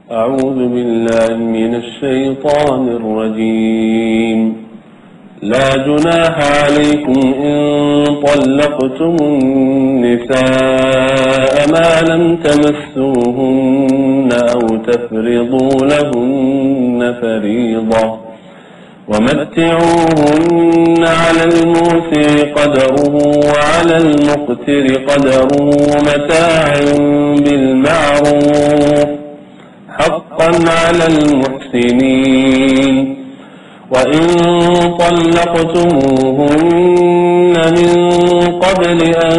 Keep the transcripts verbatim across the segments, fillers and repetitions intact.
أعوذ بالله من الشيطان الرجيم لا جناح عليكم إن طلقتم النساء ما لم تمسوهن أو تفرضوا لهن فريضة ومتعوهن على الموسع قدره وعلى المقتر قدره متاعا بالمعروف حقا على المحسنين وإن طلقتموهن من قبل أن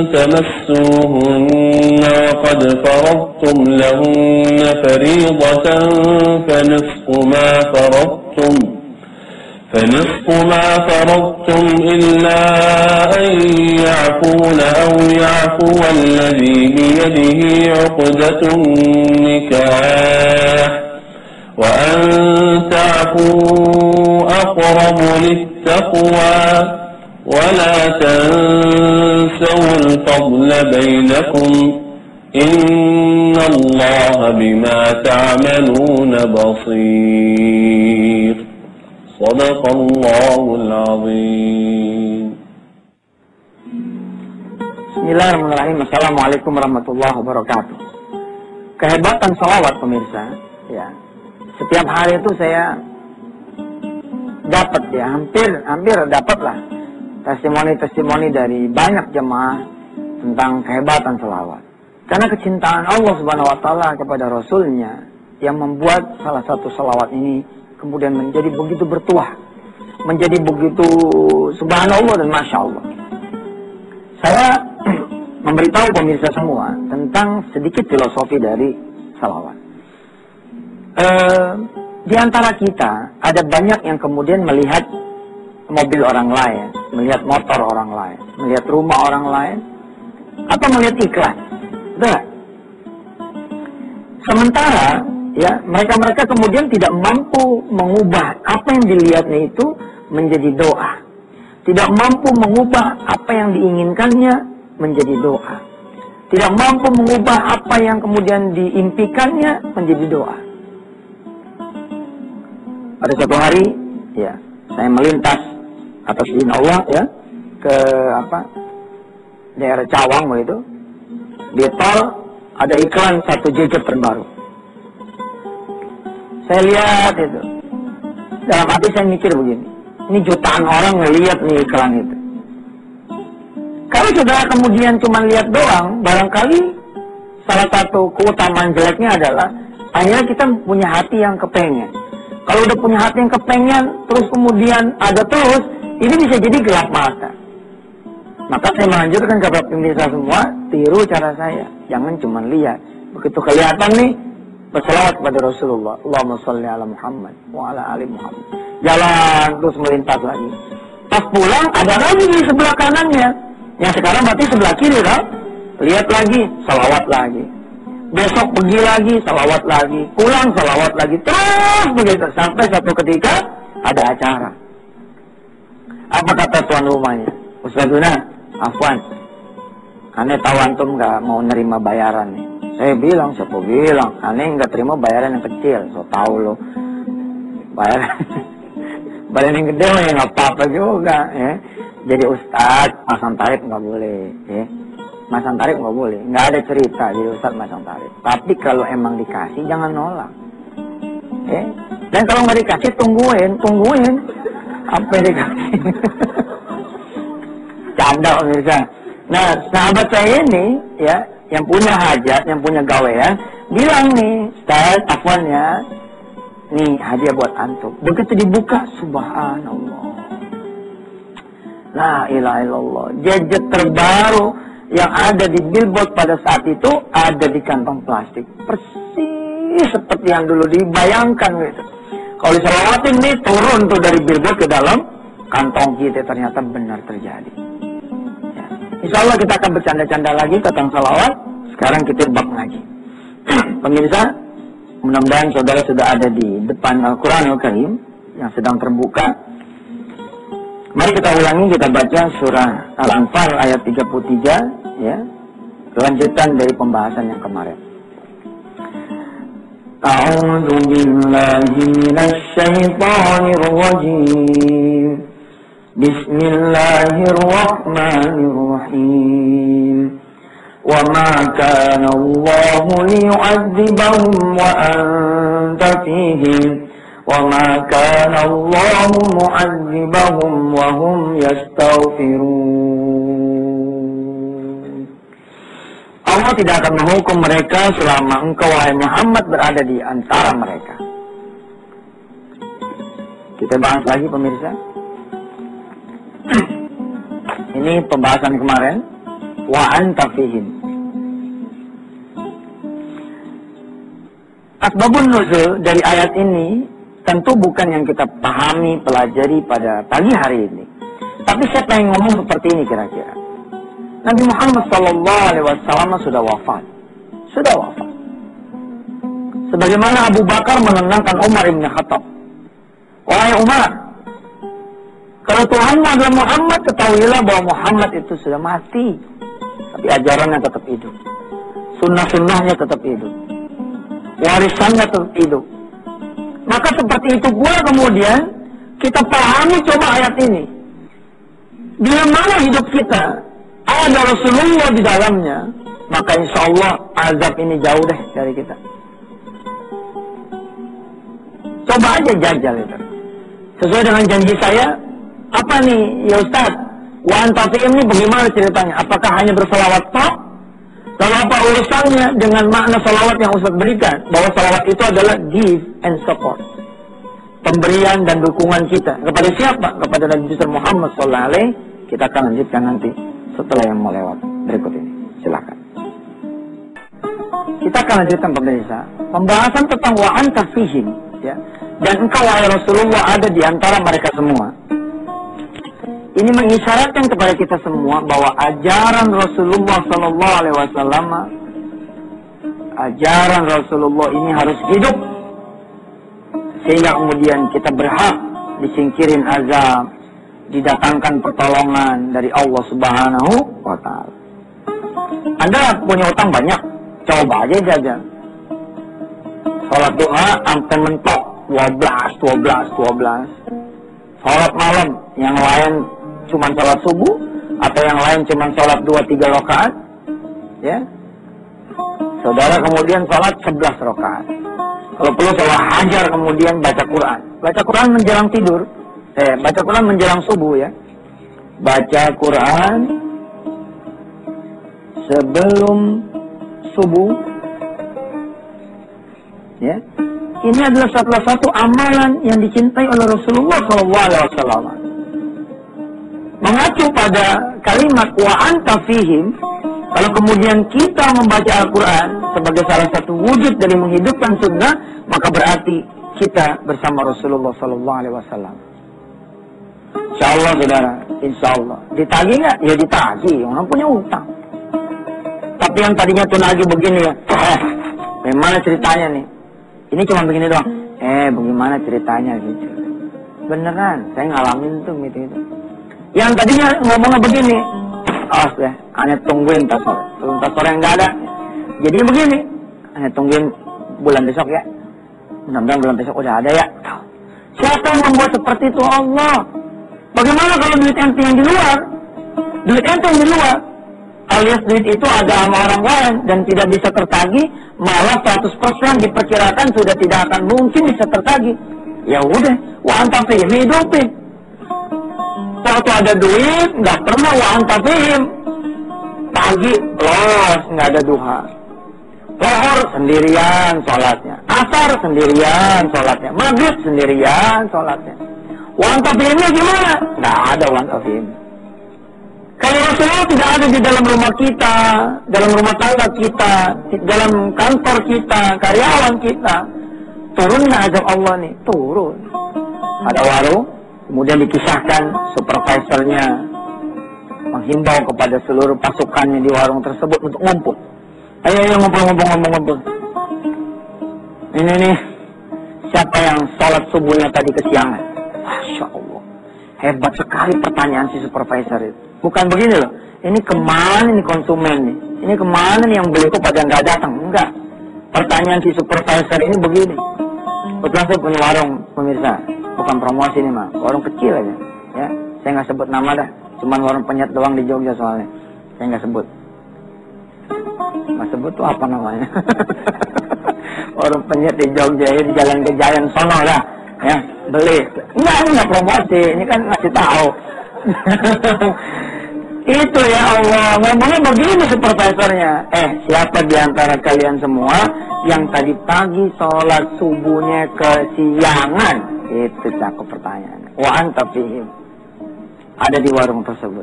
تمسوهن وقد فرضتم لهن فريضة فنصف ما فرضتم فنصف ما فرضتم إلا أن يعفون أو يعفو الذي بيده عقدة النكاح وأن تعفوا أقرب للتقوى ولا تنسوا الفضل بينكم إن الله بما تعملون بصير صدق الله العظيم. Bismillahirrahmanirrahim. Assalamualaikum warahmatullahi wabarakatuh. Kehebatan salawat pemirsa, ya. Setiap hari itu saya dapat ya, hampir hampir dapat lah testimoni-testimoni dari banyak jemaah tentang kehebatan salawat. Karena kecintaan Allah Subhanahu wa taala kepada Rasulnya yang membuat salah satu salawat ini kemudian menjadi begitu bertuah, menjadi begitu subhanallah dan masya Allah. Saya memberitahu pemirsa semua tentang sedikit filosofi dari salawat. E, di antara kita ada banyak yang kemudian melihat mobil orang lain, melihat motor orang lain, melihat rumah orang lain, atau melihat iklan. Betul? Sementara ya, mereka-mereka kemudian tidak mampu mengubah apa yang dilihatnya itu menjadi doa. Tidak mampu mengubah apa yang diinginkannya menjadi doa. Tidak mampu mengubah apa yang kemudian diimpikannya menjadi doa. Pada suatu hari, ya, saya melintas atas izin Allah ya ke apa daerah Cawang begitu. Di tol ada iklan satu gadget terbaru. Saya lihat itu, dalam hati saya mikir begini, ini jutaan orang ngelihat nih iklan itu. Kalau saudara kemudian cuma lihat doang, barangkali salah satu keutamaan jeleknya adalah akhirnya kita punya hati yang kepengen. Kalau udah punya hati yang kepengen, terus kemudian ada terus, ini bisa jadi gelap mata. Maka saya menganjurkan kepada pemirsa semua, tiru cara saya, jangan cuma lihat. Begitu kelihatan nih, berselawat kepada Rasulullah. Allahumma sholli ala Muhammad wa ala ali Muhammad. Jalan terus melintas lagi. Pas pulang ada lagi di sebelah kanannya. Yang sekarang berarti sebelah kiri kan? Lihat lagi, salawat lagi. Besok pergi lagi, salawat lagi. Pulang, salawat lagi. Terus begitu. Sampai satu ketika ada acara. Apa kata tuan rumahnya? Ustazuna, afwan. Aneh tahu antum gak mau nerima bayaran nih. Saya bilang, siapa bilang? Aneh nggak terima bayaran yang kecil. So tahu lo. Bayaran, bayaran yang gede ya nggak apa-apa juga. Ya. Jadi ustaz, masang tarif nggak boleh. Ya. Masang tarif nggak boleh. Nggak ada cerita jadi ustaz masang tarif. Tapi kalau emang dikasih, jangan nolak. Ya. Dan kalau nggak dikasih, tungguin, tungguin. Sampai dikasih. Canda pemirsa. Nah, sahabat saya ini, ya, yang punya hajat, yang punya gawean, bilang nih, Ustaz, afwan ya, nih hadiah buat antum. Begitu dibuka, subhanallah. La ilaha illallah. Gadget terbaru yang ada di billboard pada saat itu ada di kantong plastik. Persis seperti yang dulu dibayangkan gitu. Kalau diselawatin nih, turun tuh dari billboard ke dalam kantong kita. Ternyata benar terjadi. Insya Allah kita akan bercanda-canda lagi tentang salawat. Sekarang kita bab lagi. Pemirsa, mudah-mudahan saudara sudah ada di depan Al-Quranul Karim yang sedang terbuka. Mari kita ulangi, kita baca surah Al-Anfal ayat tiga puluh tiga, ya, kelanjutan dari pembahasan yang kemarin. أعوذ بالله من الشيطان الرجيم بسم الله الرحمن الرحيم وما كان الله ليعذبهم وأنت فيهم وما كان الله معذبهم وهم يستغفرون. Allah tidak akan menghukum mereka selama engkau wahai Muhammad berada di antara mereka. Kita bahas lagi pemirsa. Ini pembahasan kemarin. Wa anta fihim. Asbabun nuzul dari ayat ini tentu bukan yang kita pahami, pelajari pada pagi hari ini. Tapi saya pengen ngomong seperti ini kira-kira. Nabi Muhammad shallallahu alaihi wasallam sudah wafat. Sudah wafat. Sebagaimana Abu Bakar menenangkan Umar ibn Khattab. Wahai Umar, kalau Tuhanmu adalah Muhammad, ketahuilah bahwa Muhammad itu sudah mati. Tapi ajarannya tetap hidup. Sunnah-sunnahnya tetap hidup. Warisannya tetap hidup. Maka seperti itu pula kemudian kita pahami coba ayat ini. Bila mana hidup kita ada Rasulullah di dalamnya, maka insya Allah azab ini jauh deh dari kita. Coba aja jajal itu. Sesuai dengan janji saya, apa nih ya Ustaz? Wa anta fihim ini bagaimana ceritanya? Apakah hanya berselawat tok? Lalu apa urusannya dengan makna salawat yang Ustaz berikan? Bahwa salawat itu adalah give and support. Pemberian dan dukungan kita. Kepada siapa? Kepada Nabi Muhammad shallallahu alaihi wasallam. Kita akan lanjutkan nanti setelah yang mau lewat berikut ini. Silakan. Kita akan lanjutkan pemirsa. Pembahasan tentang wa anta fihim. Ya. Dan engkau wahai Rasulullah ada di antara mereka semua. Ini mengisyaratkan kepada kita semua bahwa ajaran Rasulullah Sallallahu Alaihi Wasallam, ajaran Rasulullah ini harus hidup sehingga kemudian kita berhak disingkirin azab, didatangkan pertolongan dari Allah Subhanahu Wa Taala. Anda punya utang banyak, coba aja jajan. Salat duha sampai mentok dua belas, dua belas, dua belas. Salat malam yang lain cuma salat subuh, atau yang lain cuma salat dua tiga rakaat, ya. Saudara kemudian salat sebelas rakaat. Kalau perlu salat hajar kemudian baca Quran. Baca Quran menjelang tidur, eh baca Quran menjelang subuh ya. Baca Quran sebelum subuh, ya. Ini adalah salah satu amalan yang dicintai oleh Rasulullah shallallahu alaihi wasallam. Mengacu pada kalimat wa anta fihim, kalau kemudian kita membaca Al-Quran sebagai salah satu wujud dari menghidupkan sunnah, maka berarti kita bersama Rasulullah Sallallahu Alaihi Wasallam. Insya Allah saudara, insya Allah. Ditagih nggak? Ya ditagih, orang punya utang. Tapi yang tadinya tuh lagi begini ya, eh, bagaimana ceritanya nih? Ini cuma begini doang. Eh, bagaimana ceritanya gitu? Beneran, saya ngalamin tuh gitu-gitu. Yang tadinya ngomongnya begini, awas deh, hanya tungguin tas sore, belum tas sore yang nggak ada. Jadinya begini, hanya tungguin bulan besok ya. Mudah-mudahan bulan besok udah ada ya. Siapa yang membuat seperti itu? Allah. Bagaimana kalau duit ente yang di luar? Duit ente yang di luar, alias duit itu ada sama orang lain dan tidak bisa tertagih, malah seratus persen diperkirakan sudah tidak akan mungkin bisa tertagih. Ya udah, wa anta fihim, hidupin. Waktu ada duit, nggak pernah wa anta fihim. Pagi, los, nggak ada duha. Lohor, sendirian sholatnya. Asar, sendirian sholatnya. Maghrib, sendirian sholatnya. Wa anta fihimnya gimana? Nggak ada wa anta fihim. Kalau Rasulullah tidak ada di dalam rumah kita, dalam rumah tangga kita, dalam kantor kita, karyawan kita, turun nggak azab Allah nih? Turun. Ada warung, kemudian dikisahkan supervisornya menghimbau kepada seluruh pasukannya di warung tersebut untuk ngumpul. Ayo, ayo ngumpul, ngumpul, ngumpul, ngumpul. Ini nih, siapa yang sholat subuhnya tadi kesiangan? Masya Allah. Hebat sekali pertanyaan si supervisor itu. Bukan begini loh, ini kemana nih konsumen nih? Ini kemana nih yang beli itu pada nggak datang? Enggak. Pertanyaan si supervisor ini begini. Kebetulan saya punya warung, pemirsa. Bukan promosi nih, mah. Warung kecil aja. Ya, saya nggak sebut nama dah. Cuman warung penyet doang di Jogja soalnya. Saya nggak sebut. Nggak sebut tuh apa namanya? Warung penyet di Jogja, ya, di Jalan Kejayan sono lah. Ya, beli. Enggak, ini nggak promosi. Ini kan ngasih tahu. Itu ya Allah, ngomongnya begini supervisornya. Eh, siapa di antara kalian semua yang tadi pagi sholat subuhnya kesiangan? Itu cakep pertanyaannya. Wa anta fihim. Ada di warung tersebut.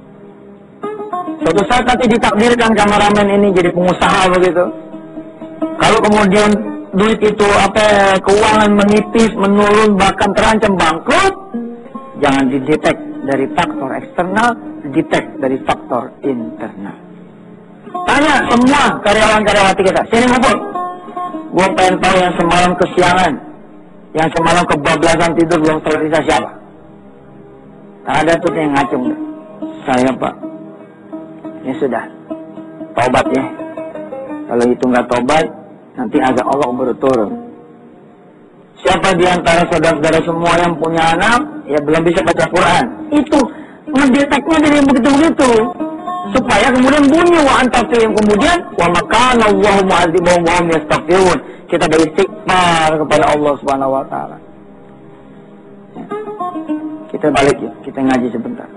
Suatu saat nanti ditakdirkan kameramen ini jadi pengusaha begitu. Kalau kemudian duit itu apa, keuangan menipis, menurun, bahkan terancam bangkrut, jangan didetek dari faktor eksternal, detect dari faktor internal. Tanya semua karyawan-karyawati kita, sini ngumpul. Gue pengen tahu yang semalam kesiangan, yang semalam kebablasan tidur belum selesai siapa? Ada tuh yang ngacung. Saya Pak. Ya sudah, tobat ya. Kalau itu nggak tobat, nanti azab Allah baru turun. Siapa di antara saudara-saudara semua yang punya anak, ya belum bisa baca Quran. Itu mendeteknya dari begitu-begitu. Supaya kemudian bunyi wa antafihim. Kemudian, wa makana Allahu mu'adzibahum wa hum yastaghfirun. Kita beristighfar kepada Allah Subhanahu wa taala. Ya. Kita balik ya, kita ngaji sebentar.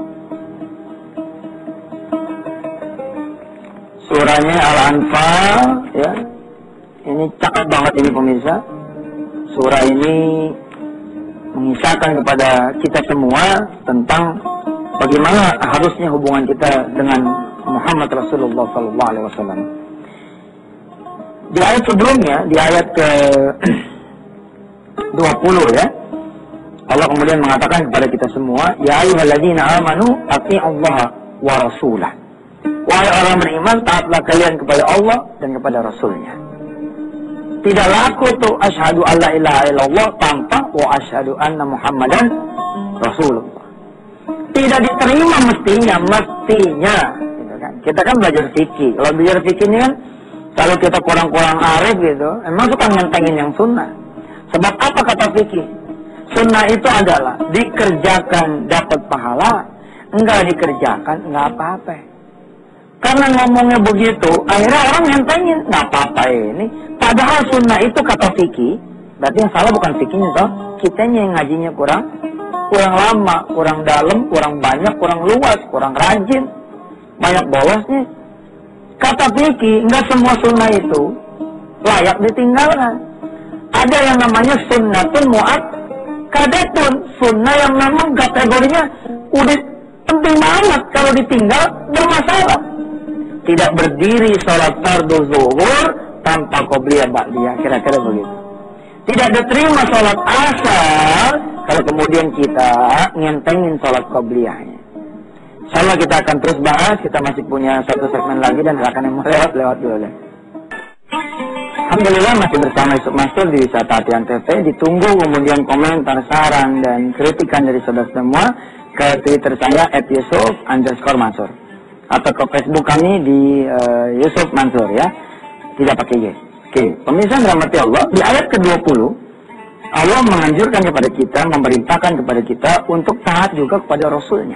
Surahnya Al-Anfal, ya. Ini cakep banget ini pemirsa. Surah ini mengisahkan kepada kita semua tentang bagaimana harusnya hubungan kita dengan Muhammad Rasulullah sallallahu alaihi wasallam. Di ayat sebelumnya, di ayat ke dua puluh ya, Allah kemudian mengatakan kepada kita semua, ya ayyuhalladzina amanu atii'allaha wa rasulah. Wahai orang beriman, taatlah kalian kepada Allah dan kepada Rasulnya. Tidak laku tuh asyhadu alla ilaha illallah tanpa wa asyhadu anna Muhammadan Rasulullah. Tidak diterima mestinya, mestinya. Gitu kan. Kita kan belajar fikih. Kalau belajar fikih ini kan, kalau kita kurang-kurang arif gitu, emang suka ngentengin yang sunnah. Sebab apa kata fikih? Sunnah itu adalah dikerjakan dapat pahala, enggak dikerjakan enggak apa-apa. Karena ngomongnya begitu, akhirnya orang ngentengin, nggak apa-apa ini. Padahal sunnah itu kata fikih, berarti yang salah bukan fikihnya, toh. Kitanya yang ngajinya kurang, kurang lama, kurang dalam, kurang banyak, kurang luas, kurang rajin, banyak bolosnya. Kata fikih, nggak semua sunnah itu layak ditinggalkan. Ada yang namanya sunnatun mu'akkadatun, sunnah yang memang kategorinya udah penting banget, kalau ditinggal bermasalah. Tidak berdiri sholat fardu zuhur tanpa qobliyah ba'diyah, kira-kira begitu. Tidak diterima sholat asar kalau kemudian kita ngentengin sholat qobliyahnya. Insyaallah kita akan terus bahas, kita masih punya satu segmen lagi dan akan yang mau lewat lewat dulu deh. Alhamdulillah masih bersama Yusuf Mansur di Wisata Hatian T V. Ditunggu kemudian komentar, saran dan kritikan dari saudara semua ke Twitter saya et yusuf underscore mansur atau ke Facebook kami di uh, Yusuf Mansur ya, tidak pakai Y. Oke, pemirsa dirahmati Allah, di ayat ke dua puluh Allah menganjurkan kepada kita, memerintahkan kepada kita untuk taat juga kepada Rasulnya.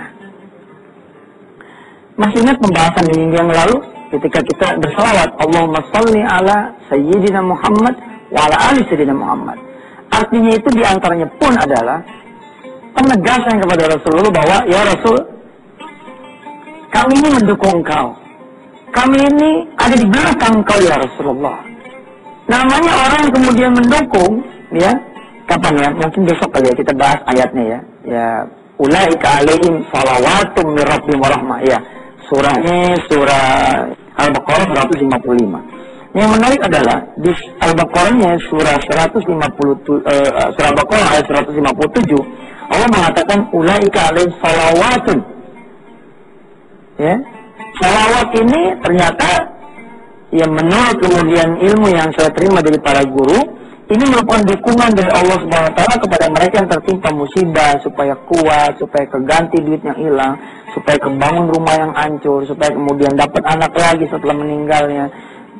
Masih ingat pembahasan di minggu yang lalu ketika kita bersalawat Allahumma sholli ala Sayyidina Muhammad wa ala ali Sayyidina Muhammad. Artinya itu diantaranya pun adalah penegasan kepada Rasulullah bahwa ya Rasul, kami ini mendukung kau. Kami ini ada di belakang kau ya Rasulullah. Namanya orang yang kemudian mendukung, ya, kapan ya? Mungkin besok kali ya kita bahas ayatnya ya. Ya, ulaika alaihim salawatum mir rabbihim wa rahmah ya. Surahnya surah Al-Baqarah seratus lima puluh lima. Yang menarik adalah di Al-Baqarahnya surah seratus lima puluh uh, surah Al-Baqarah ayat seratus lima puluh tujuh Allah mengatakan ulaika alaihim salawatun. Ya. Salawat ini ternyata ya menurut kemudian ilmu yang saya terima dari para guru, ini merupakan dukungan dari Allah Subhanahu wa taala kepada mereka yang tertimpa musibah supaya kuat, supaya keganti duit yang hilang, supaya kebangun rumah yang hancur, supaya kemudian dapat anak lagi setelah meninggalnya.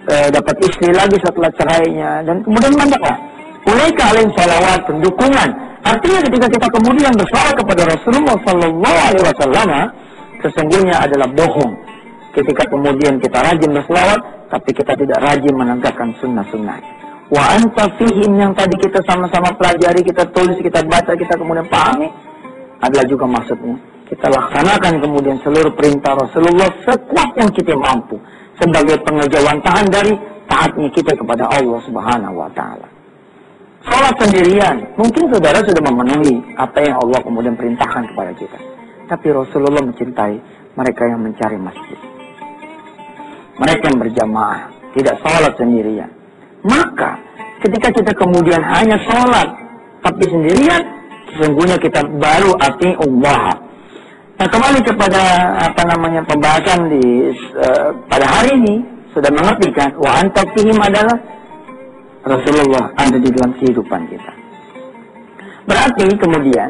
eh, dapat istri lagi setelah cerainya, dan kemudian banyaklah ulaika alaihim salawat, dukungan. Artinya ketika kita kemudian bersolawat kepada Rasulullah Sallallahu Alaihi Wasallam, sesungguhnya adalah bohong ketika kemudian kita rajin bersolawat tapi kita tidak rajin menegakkan sunnah-sunnah. Wa anta fihim, yang tadi kita sama-sama pelajari, kita tulis, kita baca, kita kemudian pahami, adalah juga maksudnya kita laksanakan kemudian seluruh perintah Rasulullah sekuat yang kita mampu sebagai pengejawantahan dari taatnya kita kepada Allah Subhanahu wa taala. Salat sendirian, mungkin saudara sudah memenuhi apa yang Allah kemudian perintahkan kepada kita. Tapi Rasulullah mencintai mereka yang mencari masjid, mereka yang berjamaah, tidak salat sendirian. Maka ketika kita kemudian hanya salat tapi sendirian, sesungguhnya kita baru arti Allah. Nah, kembali kepada apa namanya pembahasan di uh, pada hari ini, sudah mengerti kan? Wa anta fihim adalah Rasulullah ada di dalam kehidupan kita. Berarti kemudian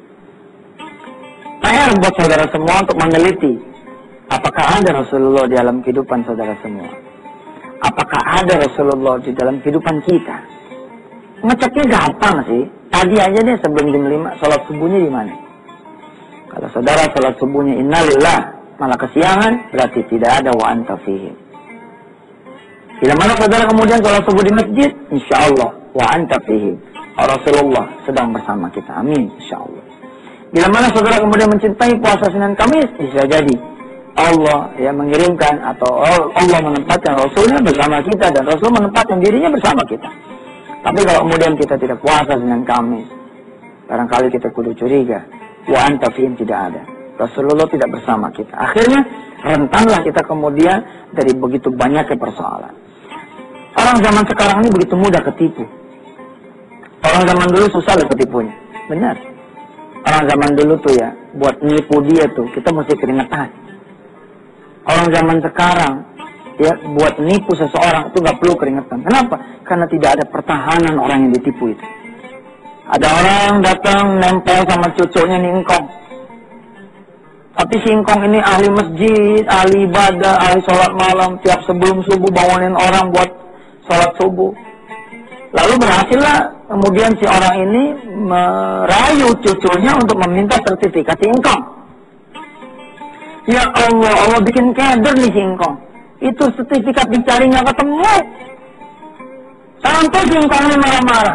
saya buat saudara semua untuk meneliti apakah ada Rasulullah di dalam kehidupan saudara semua. Apakah ada Rasulullah di dalam kehidupan kita? Ngeceknya gampang sih. Tadi aja deh sebelum jam lima, sholat subuhnya di mana? Kalau saudara sholat subuhnya innalillah, malah kesiangan, berarti tidak ada wa anta fihim. Bila mana saudara kemudian sholat subuh di masjid, insya Allah wa anta fihim. Rasulullah sedang bersama kita, amin, insya Allah. Bila mana saudara kemudian mencintai puasa Senin Kamis, bisa jadi Allah yang mengirimkan atau Allah menempatkan Rasulnya bersama kita dan Rasul menempatkan dirinya bersama kita. Tapi kalau kemudian kita tidak puasa Senin Kamis, barangkali kita kudu curiga, wa anta fihim tidak ada. Rasulullah tidak bersama kita. Akhirnya rentanlah kita kemudian dari begitu banyaknya persoalan. Orang zaman sekarang ini begitu mudah ketipu. Orang zaman dulu susah loh ketipunya. Benar. Orang zaman dulu tuh ya, buat nipu dia tuh kita mesti keringetan. Orang zaman sekarang ya, buat nipu seseorang itu nggak perlu keringetan. Kenapa? Karena tidak ada pertahanan orang yang ditipu itu. Ada orang datang nempel sama cucunya nih engkong. Tapi si engkong ini ahli masjid, ahli ibadah, ahli sholat malam. Tiap sebelum subuh bangunin orang buat sholat subuh. Lalu berhasillah kemudian si orang ini merayu cucunya untuk meminta sertifikat si engkong. Ya Allah, Allah bikin keder nih si engkong. Itu sertifikat dicarinya ketemu. Sampai si engkong ini marah-marah.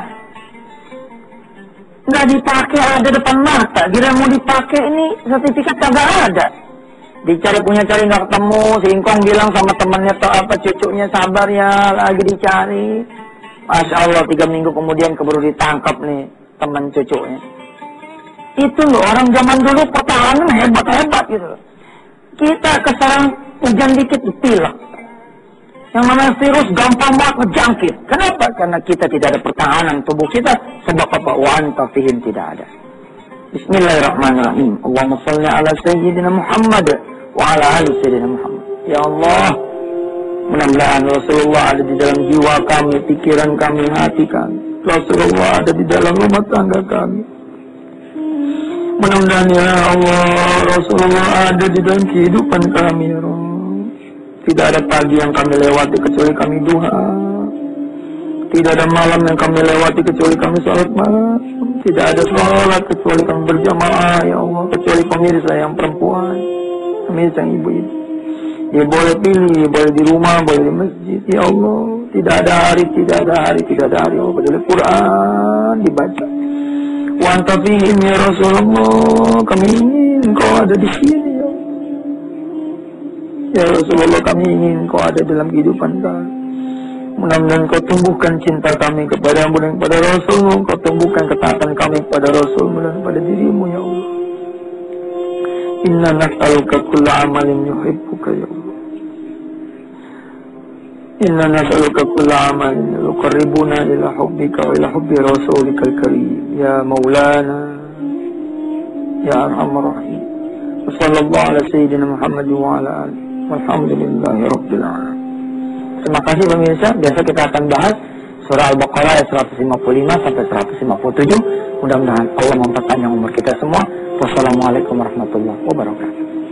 Nggak dipakai, ada depan mata. Kira mau dipakai ini sertifikat kagak ada. Dicari punya cari nggak ketemu. Si engkong bilang sama temannya atau apa cucunya, sabar ya, lagi dicari. Masya Allah, tiga minggu kemudian keburu ditangkap nih teman cucunya. Itu loh orang zaman dulu pertahanan hebat-hebat gitu loh. Kita keserang hujan dikit dipilak. Yang namanya virus gampang banget ngejangkit. Kenapa? Karena kita tidak ada pertahanan tubuh kita. Sebab apa? Wa anta fihim tidak ada. Bismillahirrahmanirrahim. Allahumma shalli ala sayyidina Muhammad wa ala ali sayyidina Muhammad. Ya Allah, mudah-mudahan Rasulullah ada di dalam jiwa kami, pikiran kami, hati kami. Rasulullah ada di dalam rumah tangga kami. Mudah-mudahan ya Allah, Rasulullah ada di dalam kehidupan kami ya Allah. Tidak ada pagi yang kami lewati kecuali kami duha. Tidak ada malam yang kami lewati kecuali kami sholat malam. Tidak ada sholat kecuali kami berjamaah ya Allah. Kecuali pemirsa yang perempuan, pemirsa yang ibu-ibu. Dia boleh pilih, boleh di rumah, boleh di masjid. Ya Allah, tidak ada hari, tidak ada hari, tidak ada hari. Allah kecuali Quran dibaca. Wa anta fihim ya Rasulullah, kami ingin Engkau ada di sini ya. Ya Rasulullah, kami ingin Engkau ada dalam kehidupan kami. Mudah-mudahan Engkau tumbuhkan cinta kami kepada Mu dan kepada Rasul. Engkau tumbuhkan ketaatan kami kepada Rasul dan kepada dirimu ya Allah. Inna nas'aluka kulla amalin yuhibbuka ya Allah. Inna nas'aluka kulla amalin yuqarribuna ila hubbika wa ila hubbi rasulikal karim. Ya Maulana Ya Arhamar Rahim. Wassallallahu ala sayyidina Muhammad wa ala alihi. Walhamdulillahi rabbil alamin. Terima kasih pemirsa. Biasa kita akan bahas surah Al-Baqarah ayat seratus lima puluh lima sampai seratus lima puluh tujuh. Mudah-mudahan Allah memperpanjang umur kita semua. Wassalamualaikum warahmatullahi wabarakatuh.